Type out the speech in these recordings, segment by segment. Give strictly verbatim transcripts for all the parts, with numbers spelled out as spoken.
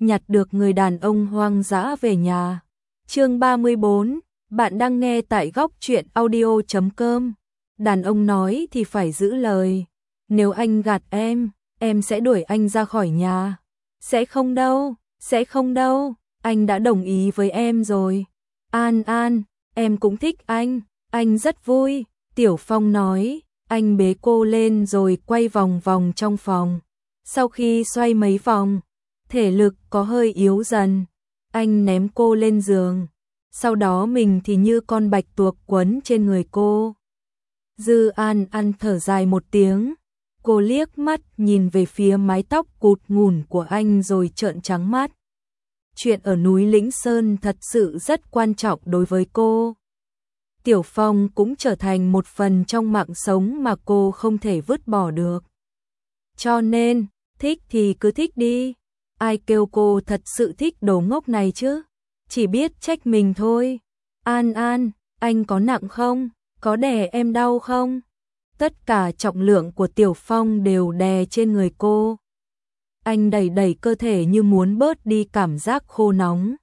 nhặt được người đàn ông hoang dã về nhà. Chương ba mươi bốn, bạn đang nghe tại góc truyện audio chấm com. Đàn ông nói thì phải giữ lời. Nếu anh gạt em, em sẽ đuổi anh ra khỏi nhà. Sẽ không đâu, sẽ không đâu, anh đã đồng ý với em rồi. An An, em cũng thích anh, anh rất vui. Tiểu Phong nói, anh bế cô lên rồi quay vòng vòng trong phòng. Sau khi xoay mấy vòng, thể lực có hơi yếu dần. Anh ném cô lên giường. Sau đó mình thì như con bạch tuộc quấn trên người cô. Dư An An thở dài một tiếng. Cô liếc mắt nhìn về phía mái tóc cụt ngủn của anh rồi trợn trắng mắt. Chuyện ở núi Lĩnh Sơn thật sự rất quan trọng đối với cô. Tiểu Phong cũng trở thành một phần trong mạng sống mà cô không thể vứt bỏ được. Cho nên, thích thì cứ thích đi. Ai kêu cô thật sự thích đồ ngốc này chứ? Chỉ biết trách mình thôi. An An, anh có nặng không? Có đè em đau không? Tất cả trọng lượng của Tiểu Phong đều đè trên người cô. Anh đẩy đẩy cơ thể như muốn bớt đi cảm giác khô nóng.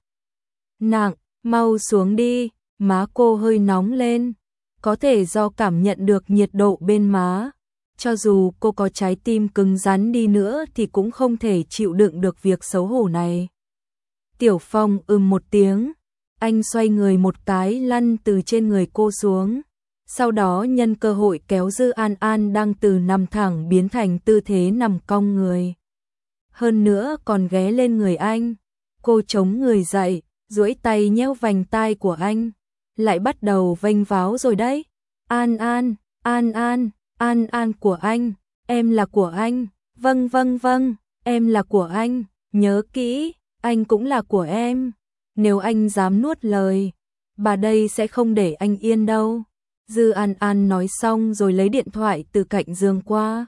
Nặng, mau xuống đi, má cô hơi nóng lên. Có thể do cảm nhận được nhiệt độ bên má. Cho dù cô có trái tim cứng rắn đi nữa thì cũng không thể chịu đựng được việc xấu hổ này. Tiểu Phong ừm một tiếng. Anh xoay người một cái lăn từ trên người cô xuống. Sau đó nhân cơ hội kéo Dư An An đang từ nằm thẳng biến thành tư thế nằm cong người. Hơn nữa còn ghé lên người anh. Cô chống người dậy, duỗi tay nhéo vành tai của anh. Lại bắt đầu vênh váo rồi đấy. An An, An An, An An của anh, em là của anh. Vâng vâng vâng, em là của anh. Nhớ kỹ, anh cũng là của em. Nếu anh dám nuốt lời, bà đây sẽ không để anh yên đâu. Dư An An nói xong rồi lấy điện thoại từ cạnh giường qua.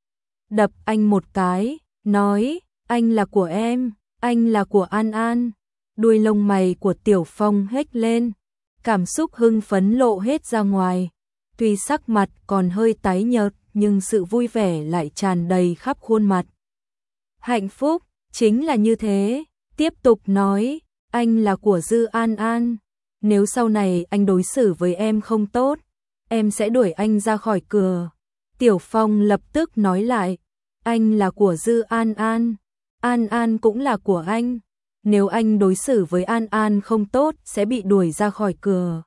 Đập anh một cái, nói, anh là của em, anh là của An An. Đuôi lông mày của Tiểu Phong hếch lên, cảm xúc hưng phấn lộ hết ra ngoài. Tuy sắc mặt còn hơi tái nhợt nhưng sự vui vẻ lại tràn đầy khắp khuôn mặt. Hạnh phúc, chính là như thế. Tiếp tục nói, anh là của Dư An An. Nếu sau này anh đối xử với em không tốt, em sẽ đuổi anh ra khỏi cửa. Tiểu Phong lập tức nói lại, anh là của Dư An An. An An cũng là của anh. Nếu anh đối xử với An An không tốt sẽ bị đuổi ra khỏi cửa.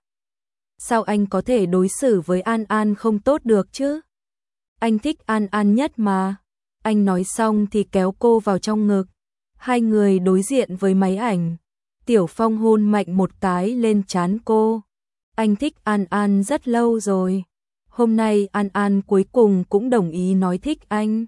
Sao anh có thể đối xử với An An không tốt được chứ? Anh thích An An nhất mà. Anh nói xong thì kéo cô vào trong ngực. Hai người đối diện với máy ảnh. Tiểu Phong hôn mạnh một cái lên trán cô. Anh thích An An rất lâu rồi. Hôm nay An An cuối cùng cũng đồng ý nói thích anh.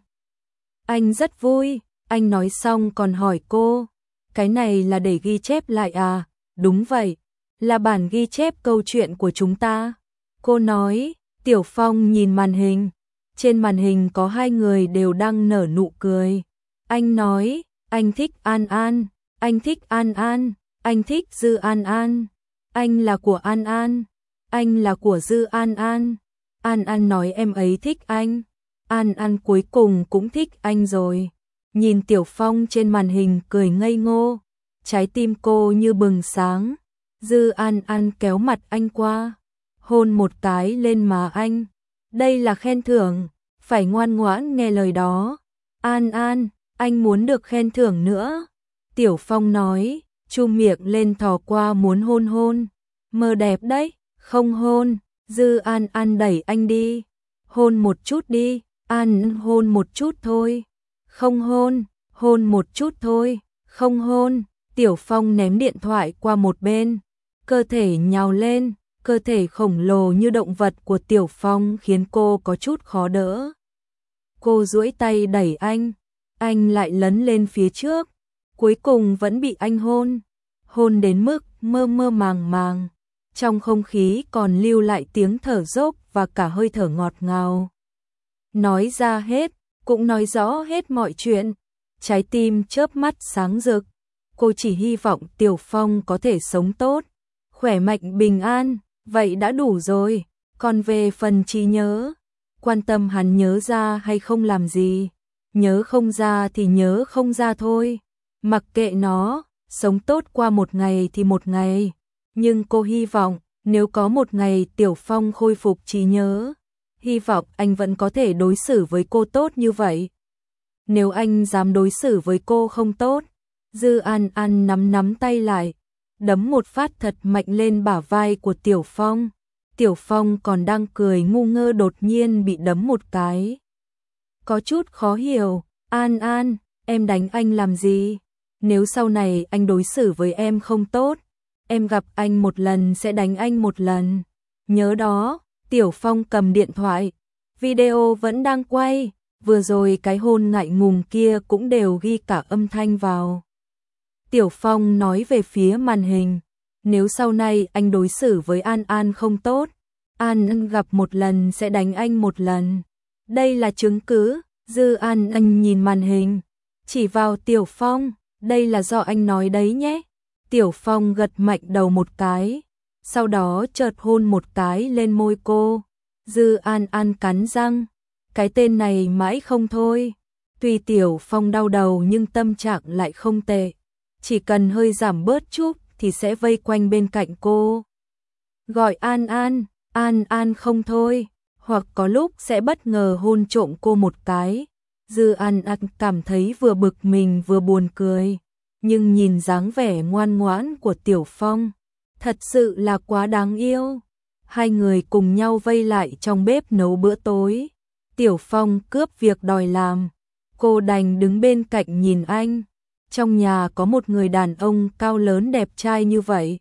Anh rất vui. Anh nói xong còn hỏi cô. Cái này là để ghi chép lại à? Đúng vậy. Là bản ghi chép câu chuyện của chúng ta. Cô nói. Tiểu Phong nhìn màn hình. Trên màn hình có hai người đều đang nở nụ cười. Anh nói. Anh thích An An. Anh thích An An. Anh thích Dư An An. Anh là của An An. Anh là của Dư An An. An An nói em ấy thích anh. An An cuối cùng cũng thích anh rồi. Nhìn Tiểu Phong trên màn hình cười ngây ngô. Trái tim cô như bừng sáng. Dư An An kéo mặt anh qua. Hôn một cái lên má anh. Đây là khen thưởng. Phải ngoan ngoãn nghe lời đó. An An, anh muốn được khen thưởng nữa. Tiểu Phong nói. Chu miệng lên thò qua muốn hôn hôn. Mơ đẹp đấy. Không hôn. Dư An An đẩy anh đi. Hôn một chút đi. An hôn một chút thôi. Không hôn. Hôn một chút thôi. Không hôn. Tiểu Phong ném điện thoại qua một bên. Cơ thể nhào lên. Cơ thể khổng lồ như động vật của Tiểu Phong khiến cô có chút khó đỡ. Cô duỗi tay đẩy anh. Anh lại lấn lên phía trước. Cuối cùng vẫn bị anh hôn. Hôn đến mức mơ mơ màng màng. Trong không khí còn lưu lại tiếng thở dốc và cả hơi thở ngọt ngào. Nói ra hết, cũng nói rõ hết mọi chuyện. Trái tim chớp mắt sáng rực. Cô chỉ hy vọng Tiểu Phong có thể sống tốt, khỏe mạnh bình an, vậy đã đủ rồi. Còn về phần trí nhớ, quan tâm hắn nhớ ra hay không làm gì. Nhớ không ra thì nhớ không ra thôi. Mặc kệ nó, sống tốt qua một ngày thì một ngày. Nhưng cô hy vọng, nếu có một ngày Tiểu Phong khôi phục trí nhớ, hy vọng anh vẫn có thể đối xử với cô tốt như vậy. Nếu anh dám đối xử với cô không tốt, Dư An An nắm nắm tay lại, đấm một phát thật mạnh lên bả vai của Tiểu Phong. Tiểu Phong còn đang cười ngu ngơ đột nhiên bị đấm một cái. Có chút khó hiểu, An An, em đánh anh làm gì? Nếu sau này anh đối xử với em không tốt, em gặp anh một lần sẽ đánh anh một lần. Nhớ đó. Tiểu Phong cầm điện thoại, video vẫn đang quay, vừa rồi cái hôn ngại ngùng kia cũng đều ghi cả âm thanh vào. Tiểu Phong nói về phía màn hình, nếu sau này anh đối xử với An An không tốt, An An gặp một lần sẽ đánh anh một lần. Đây là chứng cứ. Dư An An nhìn màn hình, chỉ vào Tiểu Phong, đây là do anh nói đấy nhé. Tiểu Phong gật mạnh đầu một cái, sau đó chợt hôn một cái lên môi cô. Dư An An cắn răng, cái tên này mãi không thôi. Tuy Tiểu Phong đau đầu nhưng tâm trạng lại không tệ, chỉ cần hơi giảm bớt chút thì sẽ vây quanh bên cạnh cô. Gọi An An, An An không thôi, hoặc có lúc sẽ bất ngờ hôn trộm cô một cái. Dư An An cảm thấy vừa bực mình vừa buồn cười, nhưng nhìn dáng vẻ ngoan ngoãn của Tiểu Phong, thật sự là quá đáng yêu. Hai người cùng nhau vây lại trong bếp nấu bữa tối. Tiểu Phong cướp việc đòi làm, cô đành đứng bên cạnh nhìn anh. Trong nhà có một người đàn ông cao lớn đẹp trai như vậy,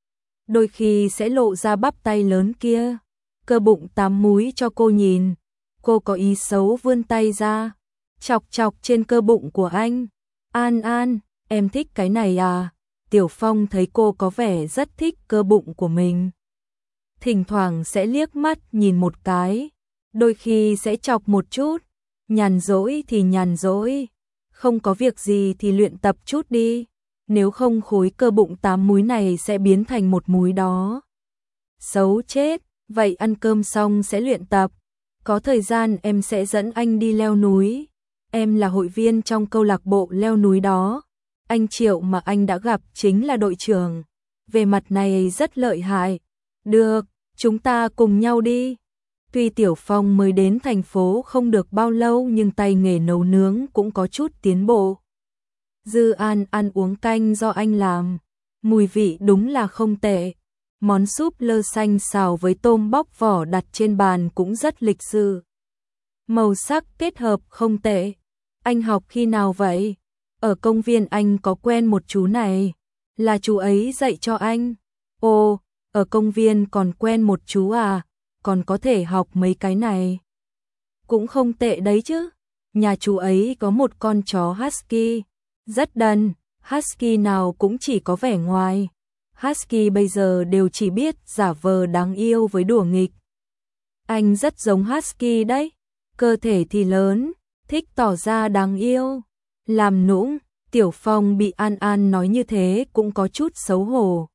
đôi khi sẽ lộ ra bắp tay lớn kia, cơ bụng tám múi cho cô nhìn. Cô có ý xấu vươn tay ra, chọc chọc trên cơ bụng của anh. An An, em thích cái này à? Tiểu Phong thấy cô có vẻ rất thích cơ bụng của mình, thỉnh thoảng sẽ liếc mắt nhìn một cái, đôi khi sẽ chọc một chút. Nhàn rỗi thì nhàn rỗi, không có việc gì thì luyện tập chút đi, nếu không khối cơ bụng tám múi này sẽ biến thành một múi đó. Xấu chết, vậy ăn cơm xong sẽ luyện tập, có thời gian em sẽ dẫn anh đi leo núi. Em là hội viên trong câu lạc bộ leo núi đó. Anh Triệu mà anh đã gặp chính là đội trưởng, về mặt này rất lợi hại. Được, chúng ta cùng nhau đi. Tuy Tiểu Phong mới đến thành phố không được bao lâu nhưng tay nghề nấu nướng cũng có chút tiến bộ. Dư An ăn uống canh do anh làm, mùi vị đúng là không tệ. Món súp lơ xanh xào với tôm bóc vỏ đặt trên bàn cũng rất lịch sự. Màu sắc kết hợp không tệ. Anh học khi nào vậy? Ở công viên anh có quen một chú này, là chú ấy dạy cho anh. Ồ, ở công viên còn quen một chú à, còn có thể học mấy cái này. Cũng không tệ đấy chứ. Nhà chú ấy có một con chó Husky, rất đần, Husky nào cũng chỉ có vẻ ngoài. Husky bây giờ đều chỉ biết giả vờ đáng yêu với đùa nghịch. Anh rất giống Husky đấy, cơ thể thì lớn, thích tỏ ra đáng yêu, làm nũng. Tiểu Phong bị An An nói như thế cũng có chút xấu hổ.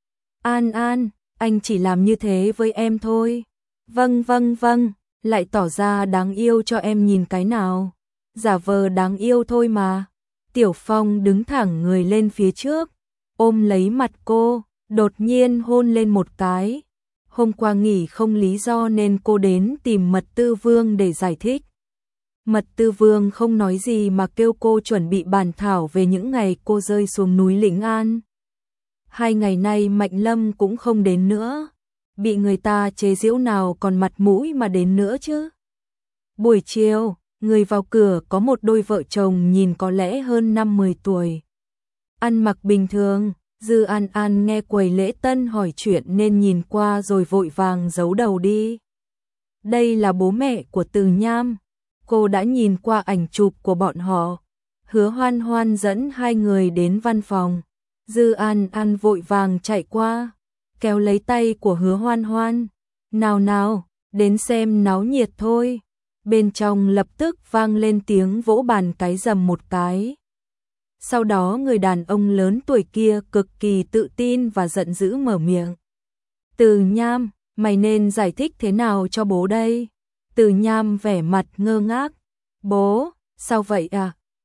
An An, anh chỉ làm như thế với em thôi. Vâng vâng vâng, lại tỏ ra đáng yêu cho em nhìn cái nào. Giả vờ đáng yêu thôi mà. Tiểu Phong đứng thẳng người lên phía trước, ôm lấy mặt cô, đột nhiên hôn lên một cái. Hôm qua nghỉ không lý do nên cô đến tìm Mật Tư Vương để giải thích. Mật Tư Vương không nói gì mà kêu cô chuẩn bị bàn thảo về những ngày cô rơi xuống núi Lĩnh An. Hai ngày nay Mạnh Lâm cũng không đến nữa, bị người ta chế giễu nào còn mặt mũi mà đến nữa chứ. Buổi chiều, người vào cửa có một đôi vợ chồng nhìn có lẽ hơn năm mười tuổi. Ăn mặc bình thường, Dư An An nghe quầy lễ tân hỏi chuyện nên nhìn qua rồi vội vàng giấu đầu đi. Đây là bố mẹ của Từ Nham. Cô đã nhìn qua ảnh chụp của bọn họ. Hứa Hoan Hoan dẫn hai người đến văn phòng. Dư An An vội vàng chạy qua, kéo lấy tay của Hứa Hoan Hoan. Nào nào, đến xem náo nhiệt thôi. Bên trong lập tức vang lên tiếng vỗ bàn cái rầm một cái. Sau đó người đàn ông lớn tuổi kia cực kỳ tự tin và giận dữ mở miệng. Từ Nham, mày nên giải thích thế nào cho bố đây? Từ Nham vẻ mặt ngơ ngác. Bố, sao vậy à?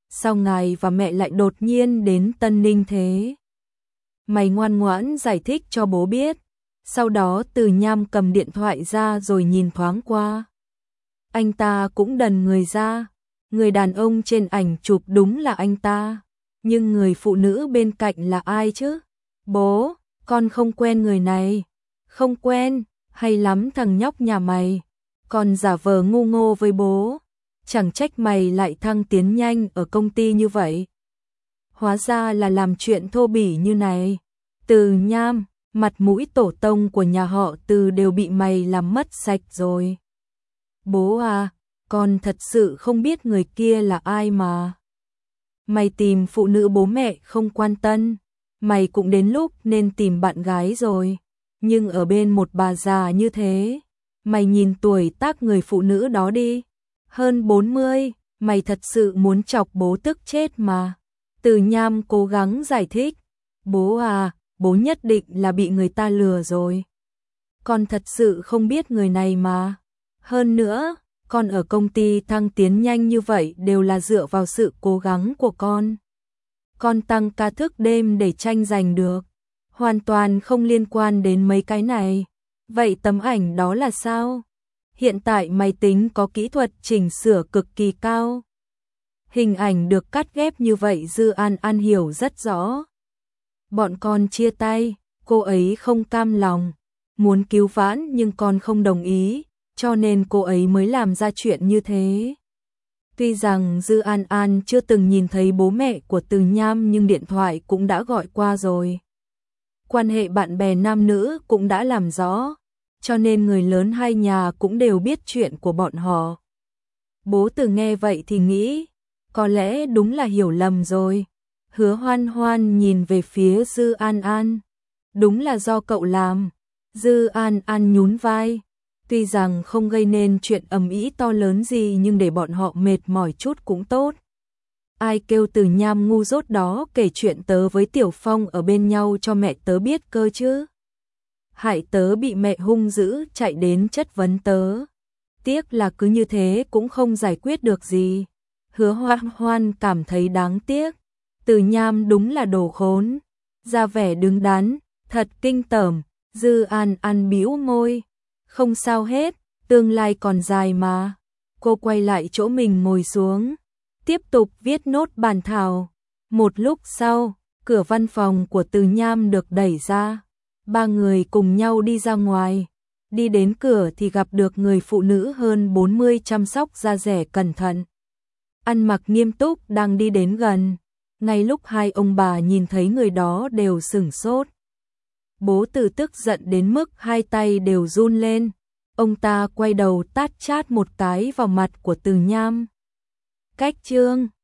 sao ngài và mẹ lại đột nhiên đến Tân Ninh thế? Mày ngoan ngoãn giải thích cho bố biết. Sau đó Từ Nham cầm điện thoại ra rồi nhìn thoáng qua. Anh ta cũng đần người ra. Người đàn ông trên ảnh chụp đúng là anh ta. Nhưng người phụ nữ bên cạnh là ai chứ? Bố, con không quen người này. Không quen, hay lắm thằng nhóc nhà mày. Còn giả vờ ngu ngô với bố. Chẳng trách mày lại thăng tiến nhanh ở công ty như vậy. Hóa ra là làm chuyện thô bỉ như này. Từ Nham, mặt mũi tổ tông của nhà họ Từ đều bị mày làm mất sạch rồi. Bố à, con thật sự không biết người kia là ai mà. Mày tìm phụ nữ bố mẹ không quan tâm. Mày cũng đến lúc nên tìm bạn gái rồi. Nhưng ở bên một bà già như thế, mày nhìn tuổi tác người phụ nữ đó đi. Hơn bốn mươi, mày thật sự muốn chọc bố tức chết mà. Từ Nham cố gắng giải thích. Bố à, bố nhất định là bị người ta lừa rồi. Con thật sự không biết người này mà. Hơn nữa, con ở công ty thăng tiến nhanh như vậy đều là dựa vào sự cố gắng của con. Con tăng ca thức đêm để tranh giành được. Hoàn toàn không liên quan đến mấy cái này. Vậy tấm ảnh đó là sao? Hiện tại máy tính có kỹ thuật chỉnh sửa cực kỳ cao. Hình ảnh được cắt ghép như vậy Dư An An hiểu rất rõ. Bọn con chia tay, cô ấy không cam lòng, muốn cứu vãn nhưng con không đồng ý, cho nên cô ấy mới làm ra chuyện như thế. Tuy rằng Dư An An chưa từng nhìn thấy bố mẹ của Từ Nham nhưng điện thoại cũng đã gọi qua rồi. Quan hệ bạn bè nam nữ cũng đã làm rõ, cho nên người lớn hai nhà cũng đều biết chuyện của bọn họ. Bố Từ nghe vậy thì nghĩ, có lẽ đúng là hiểu lầm rồi. Hứa Hoan Hoan nhìn về phía Dư An An. Đúng là do cậu làm. Dư An An nhún vai. Tuy rằng không gây nên chuyện ầm ĩ to lớn gì nhưng để bọn họ mệt mỏi chút cũng tốt. Ai kêu Từ Nham ngu dốt đó kể chuyện tớ với Tiểu Phong ở bên nhau cho mẹ tớ biết cơ chứ. Hại tớ bị mẹ hung dữ chạy đến chất vấn tớ. Tiếc là cứ như thế cũng không giải quyết được gì. Hứa Hoan Hoan cảm thấy đáng tiếc. Từ Nham đúng là đồ khốn. Ra vẻ đứng đắn, thật kinh tởm. Dư An An bĩu môi. Không sao hết, tương lai còn dài mà. Cô quay lại chỗ mình ngồi xuống. Tiếp tục viết nốt bản thảo. Một lúc sau, cửa văn phòng của Từ Nham được đẩy ra. Ba người cùng nhau đi ra ngoài. Đi đến cửa thì gặp được người phụ nữ hơn bốn mươi chăm sóc da dẻ cẩn thận. Ăn mặc nghiêm túc đang đi đến gần. Ngay lúc hai ông bà nhìn thấy người đó đều sửng sốt. Bố Từ tức giận đến mức hai tay đều run lên. Ông ta quay đầu tát chát một cái vào mặt của Từ Nham. Cách chương